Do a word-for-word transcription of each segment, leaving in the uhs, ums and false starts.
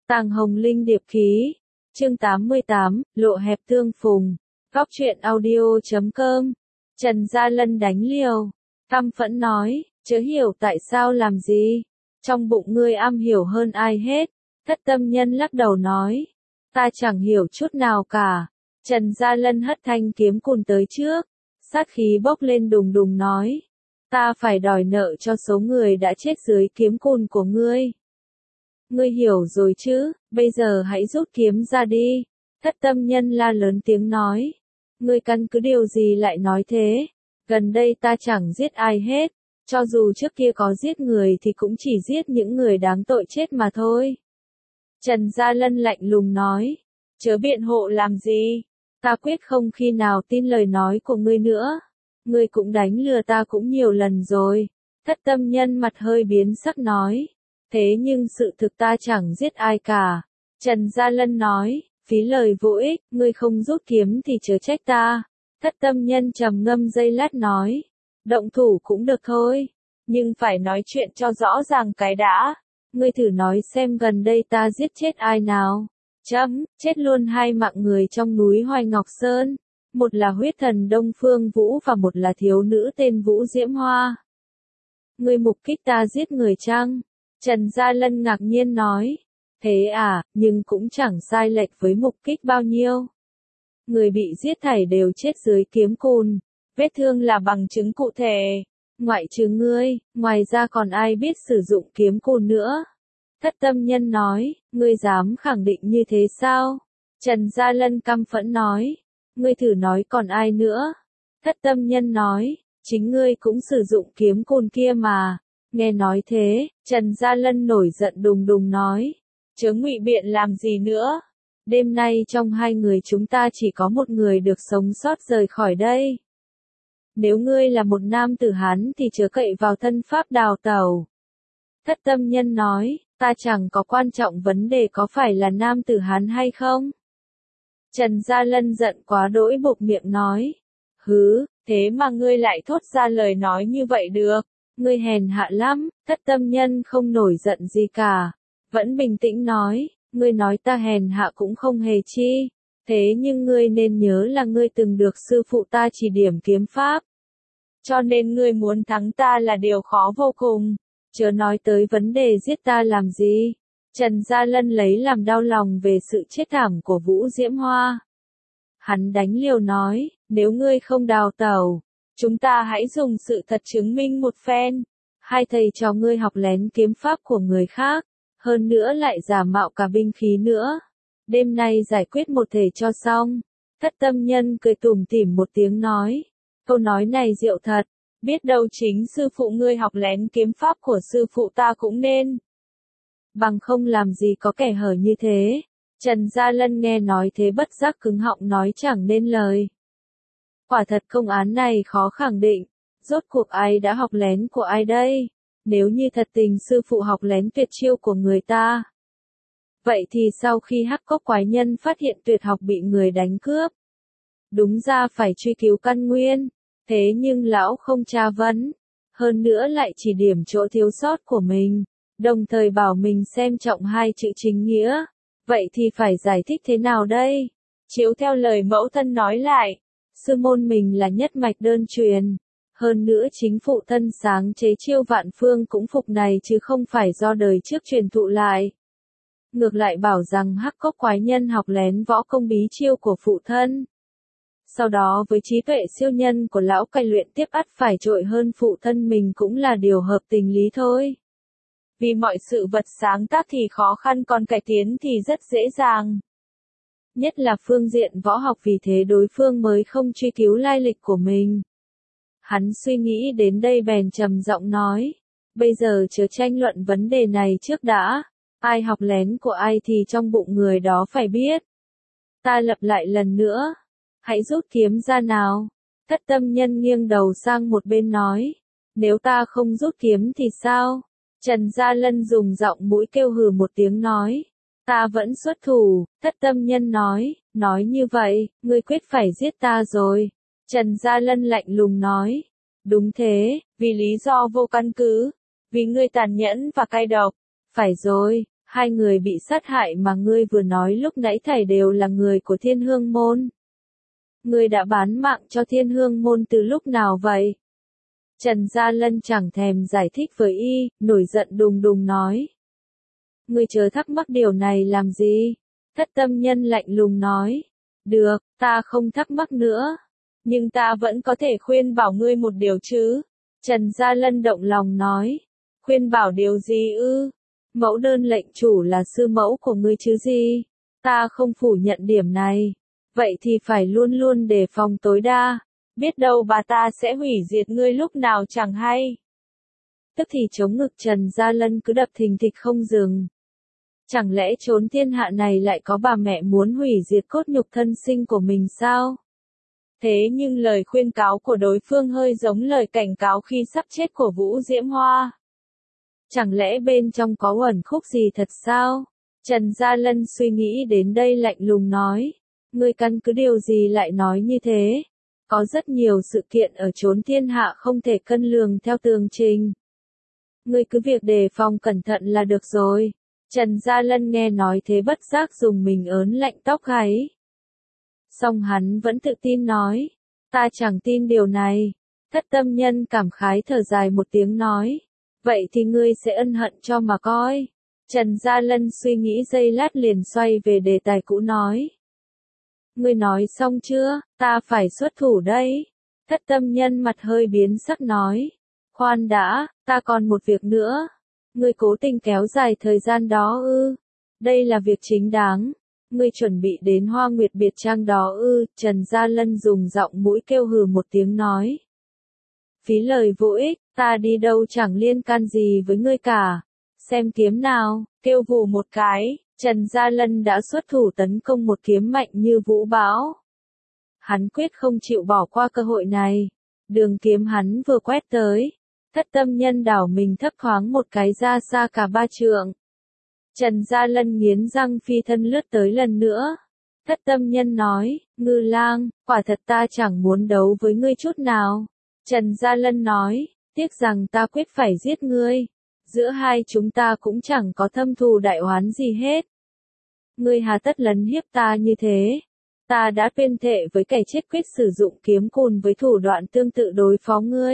Tàng Hồng Linh điệp khí. Chương tám mươi tám, lộ hẹp tương phùng. Góc truyện audio chấm com. Trần Gia Lân đánh liều. Căm phẫn nói, chớ hiểu tại sao làm gì. Trong bụng ngươi am hiểu hơn ai hết. Thất tâm nhân lắc đầu nói. Ta chẳng hiểu chút nào cả. Trần Gia Lân hất thanh kiếm cùn tới trước. Sát khí bốc lên đùng đùng nói. Ta phải đòi nợ cho số người đã chết dưới kiếm cùn của ngươi. Ngươi hiểu rồi chứ, bây giờ hãy rút kiếm ra đi. Thất tâm nhân la lớn tiếng nói. Ngươi căn cứ điều gì lại nói thế? Gần đây ta chẳng giết ai hết. Cho dù trước kia có giết người thì cũng chỉ giết những người đáng tội chết mà thôi. Trần Gia Lân lạnh lùng nói. Chớ biện hộ làm gì? Ta quyết không khi nào tin lời nói của ngươi nữa. Ngươi cũng đánh lừa ta cũng nhiều lần rồi. Thất tâm nhân mặt hơi biến sắc nói. Thế nhưng sự thực ta chẳng giết ai cả. Trần Gia Lân nói, phí lời vô ích, ngươi không rút kiếm thì chớ trách ta. Thất tâm nhân trầm ngâm giây lát nói, động thủ cũng được thôi, nhưng phải nói chuyện cho rõ ràng cái đã. Ngươi thử nói xem gần đây ta giết chết ai nào. Chấm, chết luôn hai mạng người trong núi Hoài Ngọc Sơn. Một là huyết thần Đông Phương Vũ và một là thiếu nữ tên Vũ Diễm Hoa. Ngươi mục kích ta giết người chăng? Trần Gia Lân ngạc nhiên nói. Thế à, nhưng cũng chẳng sai lệch với mục kích bao nhiêu. Người bị giết thảy đều chết dưới kiếm cùn. Vết thương là bằng chứng cụ thể. Ngoại trừ ngươi, ngoài ra còn ai biết sử dụng kiếm cùn nữa? Thất tâm nhân nói, ngươi dám khẳng định như thế sao? Trần Gia Lân căm phẫn nói. Ngươi thử nói còn ai nữa? Thất tâm nhân nói, chính ngươi cũng sử dụng kiếm cùn kia mà. Nghe nói thế, Trần Gia Lân nổi giận đùng đùng nói. Chớ ngụy biện làm gì nữa. Đêm nay trong hai người chúng ta chỉ có một người được sống sót rời khỏi đây. Nếu ngươi là một nam tử Hán thì chớ cậy vào thân pháp đào tẩu. Thất tâm nhân nói, ta chẳng có quan trọng vấn đề có phải là nam tử Hán hay không. Trần Gia Lân giận quá đỗi buộc miệng nói. Hứ, thế mà ngươi lại thốt ra lời nói như vậy được. Ngươi hèn hạ lắm. Thất tâm nhân không nổi giận gì cả. Vẫn bình tĩnh nói, ngươi nói ta hèn hạ cũng không hề chi. Thế nhưng ngươi nên nhớ là ngươi từng được sư phụ ta chỉ điểm kiếm pháp. Cho nên ngươi muốn thắng ta là điều khó vô cùng. Chớ nói tới vấn đề giết ta làm gì. Trần Gia Lân lấy làm đau lòng về sự chết thảm của Vũ Diễm Hoa. Hắn đánh liều nói, nếu ngươi không đào tẩu, chúng ta hãy dùng sự thật chứng minh một phen. Hai thầy trò ngươi học lén kiếm pháp của người khác, hơn nữa lại giả mạo cả binh khí nữa. Đêm nay giải quyết một thể cho xong. Thất tâm nhân cười tủm tỉm một tiếng nói. Câu nói này diệu thật, biết đâu chính sư phụ ngươi học lén kiếm pháp của sư phụ ta cũng nên. Bằng không làm gì có kẻ hở như thế. Trần Gia Lân nghe nói thế bất giác cứng họng nói chẳng nên lời. Quả thật công án này khó khẳng định. Rốt cuộc ai đã học lén của ai đây? Nếu như thật tình sư phụ học lén tuyệt chiêu của người ta. Vậy thì sau khi Hắc Cốc quái nhân phát hiện tuyệt học bị người đánh cướp. Đúng ra phải truy cứu căn nguyên. Thế nhưng lão không tra vấn. Hơn nữa lại chỉ điểm chỗ thiếu sót của mình. Đồng thời bảo mình xem trọng hai chữ chính nghĩa. Vậy thì phải giải thích thế nào đây? Chiếu theo lời mẫu thân nói lại. Sư môn mình là nhất mạch đơn truyền. Hơn nữa chính phụ thân sáng chế chiêu vạn phương cũng phục này chứ không phải do đời trước truyền thụ lại. Ngược lại bảo rằng Hắc Cốc quái nhân học lén võ công bí chiêu của phụ thân. Sau đó với trí tuệ siêu nhân của lão cai luyện tiếp ắt phải trội hơn phụ thân mình cũng là điều hợp tình lý thôi. Vì mọi sự vật sáng tác thì khó khăn còn cải tiến thì rất dễ dàng. Nhất là phương diện võ học vì thế đối phương mới không truy cứu lai lịch của mình. Hắn suy nghĩ đến đây bèn trầm giọng nói. Bây giờ chớ tranh luận vấn đề này trước đã. Ai học lén của ai thì trong bụng người đó phải biết. Ta lặp lại lần nữa. Hãy rút kiếm ra nào. Thất tâm nhân nghiêng đầu sang một bên nói. Nếu ta không rút kiếm thì sao? Trần Gia Lân dùng giọng mũi kêu hừ một tiếng nói. Ta vẫn xuất thủ. Thất tâm nhân nói. Nói như vậy, ngươi quyết phải giết ta rồi. Trần Gia Lân lạnh lùng nói. Đúng thế, vì lý do vô căn cứ. Vì ngươi tàn nhẫn và cay độc. Phải rồi, Hai người bị sát hại mà ngươi vừa nói lúc nãy thảy đều là người của Thiên Hương Môn. Ngươi đã bán mạng cho Thiên Hương Môn từ lúc nào vậy? Trần Gia Lân chẳng thèm giải thích với y, nổi giận đùng đùng nói. Ngươi chớ thắc mắc điều này làm gì? Thất tâm nhân lạnh lùng nói. Được, ta không thắc mắc nữa. Nhưng ta vẫn có thể khuyên bảo ngươi một điều chứ. Trần Gia Lân động lòng nói. Khuyên bảo điều gì ư? Mẫu đơn lệnh chủ là sư mẫu của ngươi chứ gì? Ta không phủ nhận điểm này. Vậy thì phải luôn luôn đề phòng tối đa. Biết đâu bà ta sẽ hủy diệt ngươi lúc nào chẳng hay. Tức thì chống ngực Trần Gia Lân cứ đập thình thịch không dừng. Chẳng lẽ chốn thiên hạ này lại có bà mẹ muốn hủy diệt cốt nhục thân sinh của mình sao? Thế nhưng lời khuyên cáo của đối phương hơi giống lời cảnh cáo khi sắp chết của Vũ Diễm Hoa. Chẳng lẽ bên trong có uẩn khúc gì thật sao? Trần Gia Lân suy nghĩ đến đây lạnh lùng nói. Ngươi căn cứ điều gì lại nói như thế? Có rất nhiều sự kiện ở chốn thiên hạ không thể cân lường theo tường trình. Ngươi cứ việc đề phòng cẩn thận là được rồi. Trần Gia Lân nghe nói thế bất giác dùng mình ớn lạnh tóc gáy. Song hắn vẫn tự tin nói. Ta chẳng tin điều này. Thất tâm nhân cảm khái thở dài một tiếng nói. Vậy thì ngươi sẽ ân hận cho mà coi. Trần Gia Lân suy nghĩ giây lát liền xoay về đề tài cũ nói. Ngươi nói xong chưa, ta phải xuất thủ đây. Thất tâm nhân mặt hơi biến sắc nói. Khoan đã, ta còn một việc nữa. Ngươi cố tình kéo dài thời gian đó ư. Đây là việc chính đáng. Ngươi chuẩn bị đến Hoa Nguyệt Biệt Trang đó ư. Trần Gia Lân dùng giọng mũi kêu hừ một tiếng nói. Phí lời vô ích, ta đi đâu chẳng liên can gì với ngươi cả. Xem kiếm nào, kêu vù một cái. Trần Gia Lân đã xuất thủ tấn công một kiếm mạnh như vũ bão. Hắn quyết không chịu bỏ qua cơ hội này. Đường kiếm hắn vừa quét tới. Thất tâm nhân đảo mình thấp thoáng một cái ra xa cả ba trượng. Trần Gia Lân nghiến răng phi thân lướt tới lần nữa. Thất tâm nhân nói, Ngư Lang, quả thật ta chẳng muốn đấu với ngươi chút nào. Trần Gia Lân nói, tiếc rằng ta quyết phải giết ngươi. Giữa hai chúng ta cũng chẳng có thâm thù đại oán gì hết. Ngươi hà tất lấn hiếp ta như thế. Ta đã tuyên thệ với kẻ chết quyết sử dụng kiếm cùn với thủ đoạn tương tự đối phó ngươi.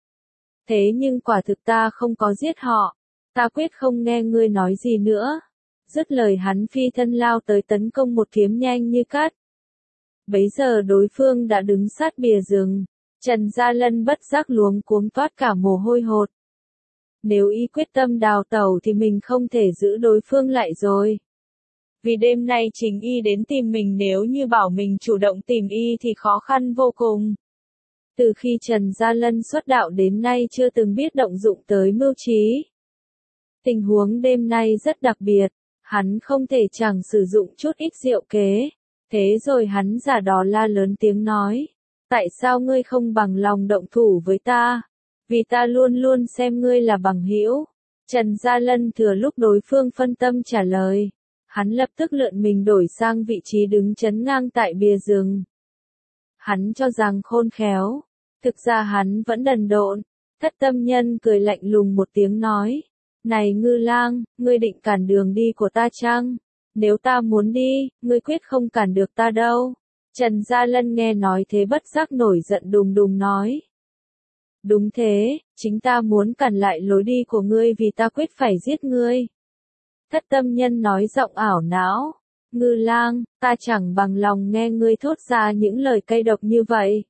Thế nhưng quả thực ta không có giết họ. Ta quyết không nghe ngươi nói gì nữa. Dứt lời hắn phi thân lao tới tấn công một kiếm nhanh như cát. Bấy giờ đối phương đã đứng sát bìa rừng. Trần Gia Lân bất giác luống cuống toát cả mồ hôi hột. Nếu y quyết tâm đào tẩu thì mình không thể giữ đối phương lại rồi. Vì đêm nay chính y đến tìm mình, nếu như bảo mình chủ động tìm y thì khó khăn vô cùng. Từ khi Trần Gia Lân xuất đạo đến nay chưa từng biết động dụng tới mưu trí. Tình huống đêm nay rất đặc biệt, hắn không thể chẳng sử dụng chút ít diệu kế. Thế rồi hắn giả đò la lớn tiếng nói. Tại sao ngươi không bằng lòng động thủ với ta? Vì ta luôn luôn xem ngươi là bằng hữu. Trần Gia Lân thừa lúc đối phương phân tâm trả lời. Hắn lập tức lượn mình đổi sang vị trí đứng chắn ngang tại bìa rừng. Hắn cho rằng khôn khéo. Thực ra hắn vẫn đần độn. Thất tâm nhân cười lạnh lùng một tiếng nói. Này Ngư Lang, ngươi định cản đường đi của ta chăng? Nếu ta muốn đi, ngươi quyết không cản được ta đâu. Trần Gia Lân nghe nói thế bất giác nổi giận đùng đùng nói. Đúng thế, chính ta muốn cản lại lối đi của ngươi vì ta quyết phải giết ngươi. Thất tâm nhân nói giọng ảo não. Ngư Lang, ta chẳng bằng lòng nghe ngươi thốt ra những lời cay độc như vậy.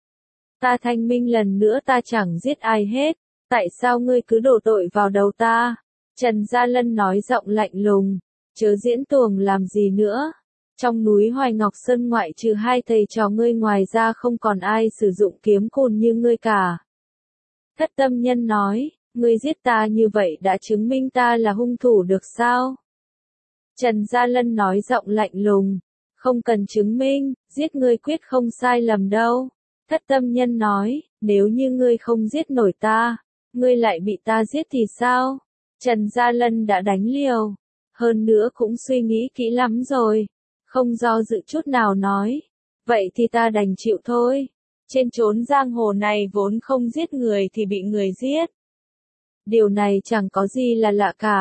Ta thanh minh lần nữa, ta chẳng giết ai hết. Tại sao ngươi cứ đổ tội vào đầu ta? Trần Gia Lân nói giọng lạnh lùng. Chớ diễn tuồng làm gì nữa. Trong núi Hoài Ngọc Sơn ngoại trừ hai thầy trò ngươi ngoài ra không còn ai sử dụng kiếm cùn như ngươi cả. Thất tâm nhân nói, ngươi giết ta như vậy đã chứng minh ta là hung thủ được sao? Trần Gia Lân nói giọng lạnh lùng, không cần chứng minh, giết ngươi quyết không sai lầm đâu. Thất tâm nhân nói, nếu như ngươi không giết nổi ta, ngươi lại bị ta giết thì sao? Trần Gia Lân đã đánh liều, hơn nữa cũng suy nghĩ kỹ lắm rồi, không do dự chút nào nói, vậy thì ta đành chịu thôi. Trên chốn giang hồ này vốn không giết người thì bị người giết. Điều này chẳng có gì là lạ cả.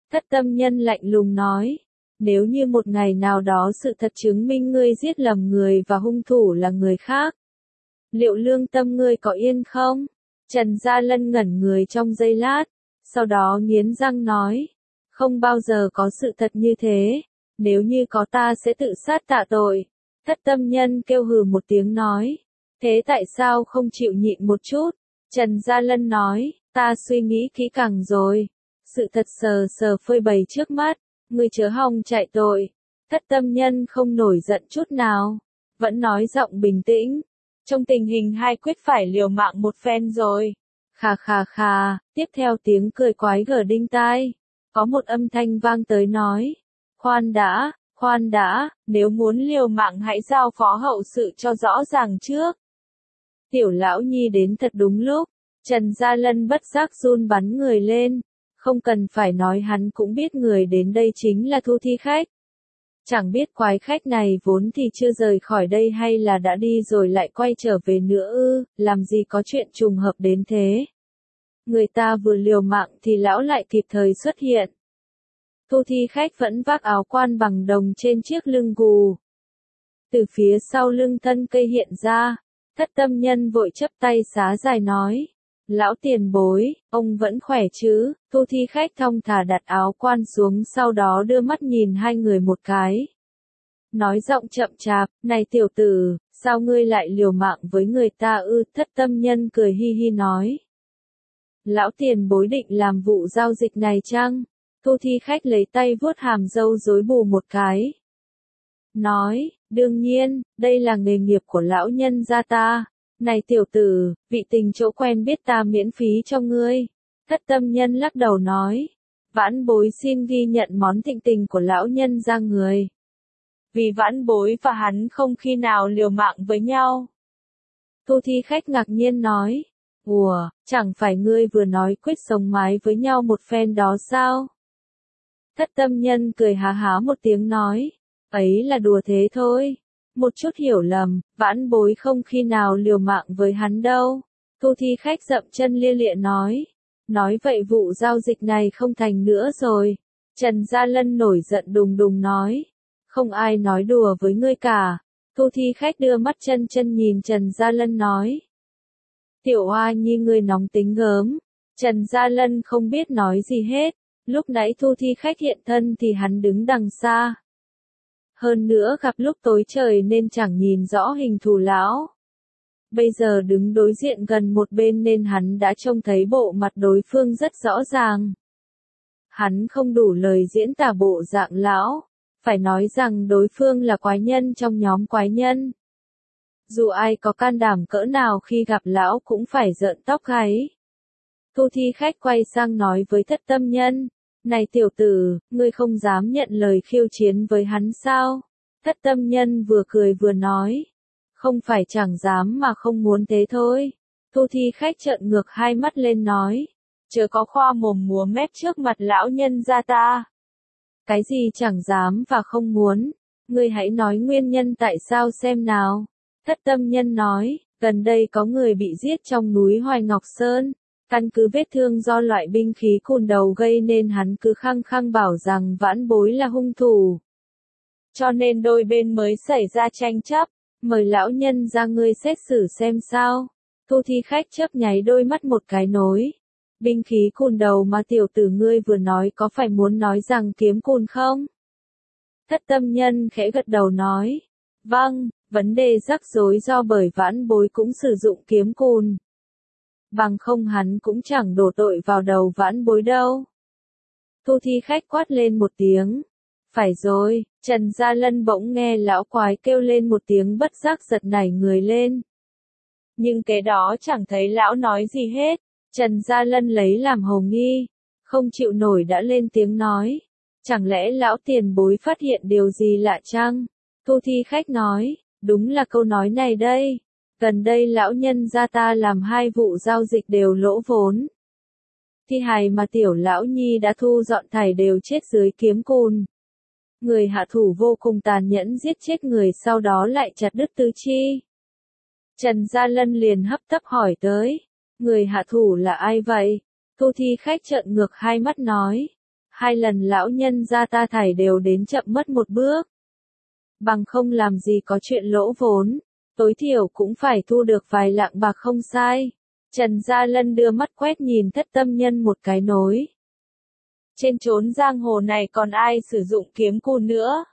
Thất tâm nhân lạnh lùng nói. Nếu như một ngày nào đó sự thật chứng minh ngươi giết lầm người và hung thủ là người khác, liệu lương tâm ngươi có yên không? Trần Gia Lân ngẩn người trong giây lát, sau đó nghiến răng nói. Không bao giờ có sự thật như thế, nếu như có ta sẽ tự sát tạ tội. Thất tâm nhân kêu hừ một tiếng nói. Thế tại sao không chịu nhịn một chút? Trần Gia Lân nói, ta suy nghĩ kỹ càng rồi. Sự thật sờ sờ phơi bày trước mắt, ngươi chớ hòng chạy tội. Thất tâm nhân không nổi giận chút nào, vẫn nói giọng bình tĩnh. Trong tình hình hai quyết phải liều mạng một phen rồi. Khà khà khà, tiếp theo tiếng cười quái gở đinh tai. Có một âm thanh vang tới nói. Khoan đã, khoan đã, nếu muốn liều mạng hãy giao phó hậu sự cho rõ ràng trước. Tiểu lão nhi đến thật đúng lúc, Trần Gia Lân bất giác run bắn người lên. Không cần phải nói hắn cũng biết người đến đây chính là Thu Thi Khách. Chẳng biết quái khách này vốn thì chưa rời khỏi đây hay là đã đi rồi lại quay trở về nữa ư, làm gì có chuyện trùng hợp đến thế. Người ta vừa liều mạng thì lão lại kịp thời xuất hiện. Thu Thi Khách vẫn vác áo quan bằng đồng trên chiếc lưng gù. Từ phía sau lưng thân cây hiện ra, thất tâm nhân vội chắp tay xá dài nói. Lão tiền bối, ông vẫn khỏe chứ? Thu Thi Khách thong thả đặt áo quan xuống sau đó đưa mắt nhìn hai người một cái. Nói giọng chậm chạp, này tiểu tử, sao ngươi lại liều mạng với người ta ư? Thất tâm nhân cười hi hi nói. Lão tiền bối định làm vụ giao dịch này chăng? Thu Thi Khách lấy tay vuốt hàm râu rối bù một cái. Nói, đương nhiên, đây là nghề nghiệp của lão nhân gia ta. Này tiểu tử, vị tình chỗ quen biết ta miễn phí cho ngươi. Thất tâm nhân lắc đầu nói. Vãn bối xin ghi nhận món thịnh tình của lão nhân gia người. Vì vãn bối và hắn không khi nào liều mạng với nhau. Thu Thi Khách ngạc nhiên nói. Ủa, chẳng phải ngươi vừa nói quyết sống mái với nhau một phen đó sao? Thất tâm nhân cười há há một tiếng nói. Ấy là đùa thế thôi. Một chút hiểu lầm, vãn bối không khi nào liều mạng với hắn đâu. Thu Thi Khách dậm chân lia lịa nói. Nói vậy vụ giao dịch này không thành nữa rồi. Trần Gia Lân nổi giận đùng đùng nói. Không ai nói đùa với ngươi cả. Thu Thi Khách đưa mắt chân chân nhìn Trần Gia Lân nói. Tiểu Hoa Nhi ngươi nóng tính gớm. Trần Gia Lân không biết nói gì hết. Lúc nãy Thu Thi Khách hiện thân thì hắn đứng đằng xa. Hơn nữa gặp lúc tối trời nên chẳng nhìn rõ hình thù lão. Bây giờ đứng đối diện gần một bên nên hắn đã trông thấy bộ mặt đối phương rất rõ ràng. Hắn không đủ lời diễn tả bộ dạng lão, phải nói rằng đối phương là quái nhân trong nhóm quái nhân. Dù ai có can đảm cỡ nào khi gặp lão cũng phải rợn tóc gáy. Thu Thi Khách quay sang nói với thất tâm nhân. Này tiểu tử, ngươi không dám nhận lời khiêu chiến với hắn sao? Thất tâm nhân vừa cười vừa nói. Không phải chẳng dám mà không muốn thế thôi. Thu Thi Khách trợn ngược hai mắt lên nói. Chớ có khoa mồm múa mép trước mặt lão nhân gia ta. Cái gì chẳng dám và không muốn? Ngươi hãy nói nguyên nhân tại sao xem nào. Thất tâm nhân nói, gần đây có người bị giết trong núi Hoài Ngọc Sơn. Căn cứ vết thương do loại binh khí cùn đầu gây nên hắn cứ khăng khăng bảo rằng vãn bối là hung thủ. Cho nên đôi bên mới xảy ra tranh chấp, mời lão nhân ra ngươi xét xử xem sao. Thu Thi Khách chớp nháy đôi mắt một cái nối. Binh khí cùn đầu mà tiểu tử ngươi vừa nói có phải muốn nói rằng kiếm cùn không? Thất tâm nhân khẽ gật đầu nói. Vâng, vấn đề rắc rối do bởi vãn bối cũng sử dụng kiếm cùn. Bằng không hắn cũng chẳng đổ tội vào đầu vãn bối đâu. Thu Thi Khách quát lên một tiếng. Phải rồi, Trần Gia Lân bỗng nghe lão quái kêu lên một tiếng bất giác giật nảy người lên. Nhưng cái đó chẳng thấy lão nói gì hết. Trần Gia Lân lấy làm hồ nghi, không chịu nổi đã lên tiếng nói. Chẳng lẽ lão tiền bối phát hiện điều gì lạ chăng? Thu Thi Khách nói, đúng là câu nói này đây. Gần đây lão nhân gia ta làm hai vụ giao dịch đều lỗ vốn. Thi hài mà tiểu lão nhi đã thu dọn thảy đều chết dưới kiếm cùn. Người hạ thủ vô cùng tàn nhẫn giết chết người sau đó lại chặt đứt tứ chi. Trần Gia Lân liền hấp tấp hỏi tới. Người hạ thủ là ai vậy? Thu Thi Khách trợn ngược hai mắt nói. Hai lần lão nhân gia ta thảy đều đến chậm mất một bước. Bằng không làm gì có chuyện lỗ vốn, tối thiểu cũng phải thu được vài lạng bạc không sai. Trần Gia Lân đưa mắt quét nhìn Thất Tâm Nhân một cái nối. Trên chốn giang hồ này còn ai sử dụng kiếm côn nữa?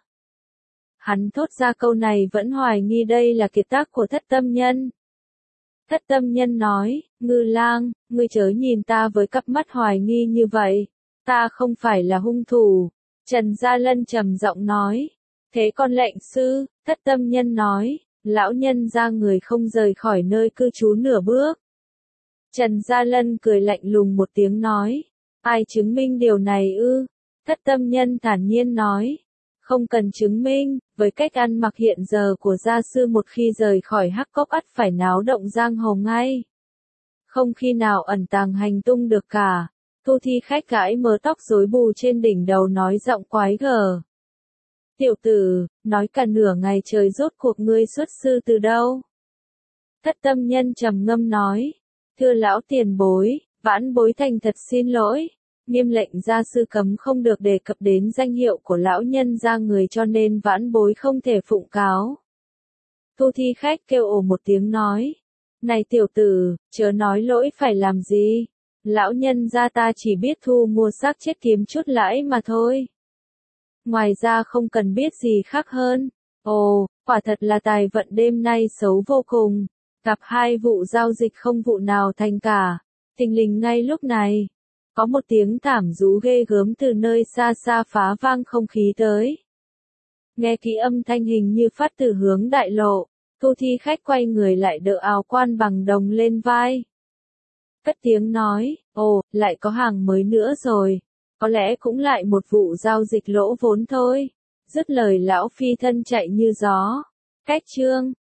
Hắn thốt ra câu này vẫn hoài nghi đây là kiệt tác của Thất Tâm Nhân. Thất Tâm Nhân nói, Ngư Lang, ngươi chớ nhìn ta với cặp mắt hoài nghi như vậy. Ta không phải là hung thủ. Trần Gia Lân trầm giọng nói. Thế con lệnh sư, Thất Tâm Nhân nói, lão nhân ra người không rời khỏi nơi cư trú nửa bước. Trần Gia Lân cười lạnh lùng một tiếng nói. Ai chứng minh điều này ư? Thất Tâm Nhân thản nhiên nói. Không cần chứng minh, với cách ăn mặc hiện giờ của gia sư một khi rời khỏi Hắc Cốc ắt phải náo động giang hồ ngay. Không khi nào ẩn tàng hành tung được cả. Thu Thi Khách gãi mớ tóc rối bù trên đỉnh đầu nói giọng quái gở. Tiểu tử, nói cả nửa ngày trời rốt cuộc ngươi xuất sư từ đâu? Thất Tâm Nhân trầm ngâm nói. Thưa lão tiền bối, vãn bối thành thật xin lỗi. Nghiêm lệnh gia sư cấm không được đề cập đến danh hiệu của lão nhân gia người cho nên vãn bối không thể phụng cáo. Thu Thi Khách kêu ồ một tiếng nói. Này tiểu tử, chớ nói lỗi phải làm gì? Lão nhân gia ta chỉ biết thu mua xác chết kiếm chút lãi mà thôi. Ngoài ra không cần biết gì khác hơn. Ồ, quả thật là tài vận đêm nay xấu vô cùng. Gặp hai vụ giao dịch không vụ nào thành cả. Tình lình ngay lúc này. Có một tiếng thảm rú ghê gớm từ nơi xa xa phá vang không khí tới. Nghe kỹ âm thanh hình như phát từ hướng đại lộ. Thu Thi Khách quay người lại đỡ áo quan bằng đồng lên vai. Cất tiếng nói, ồ, lại có hàng mới nữa rồi. Có lẽ cũng lại một vụ giao dịch lỗ vốn thôi. Dứt lời lão phi thân chạy như gió. Cách chương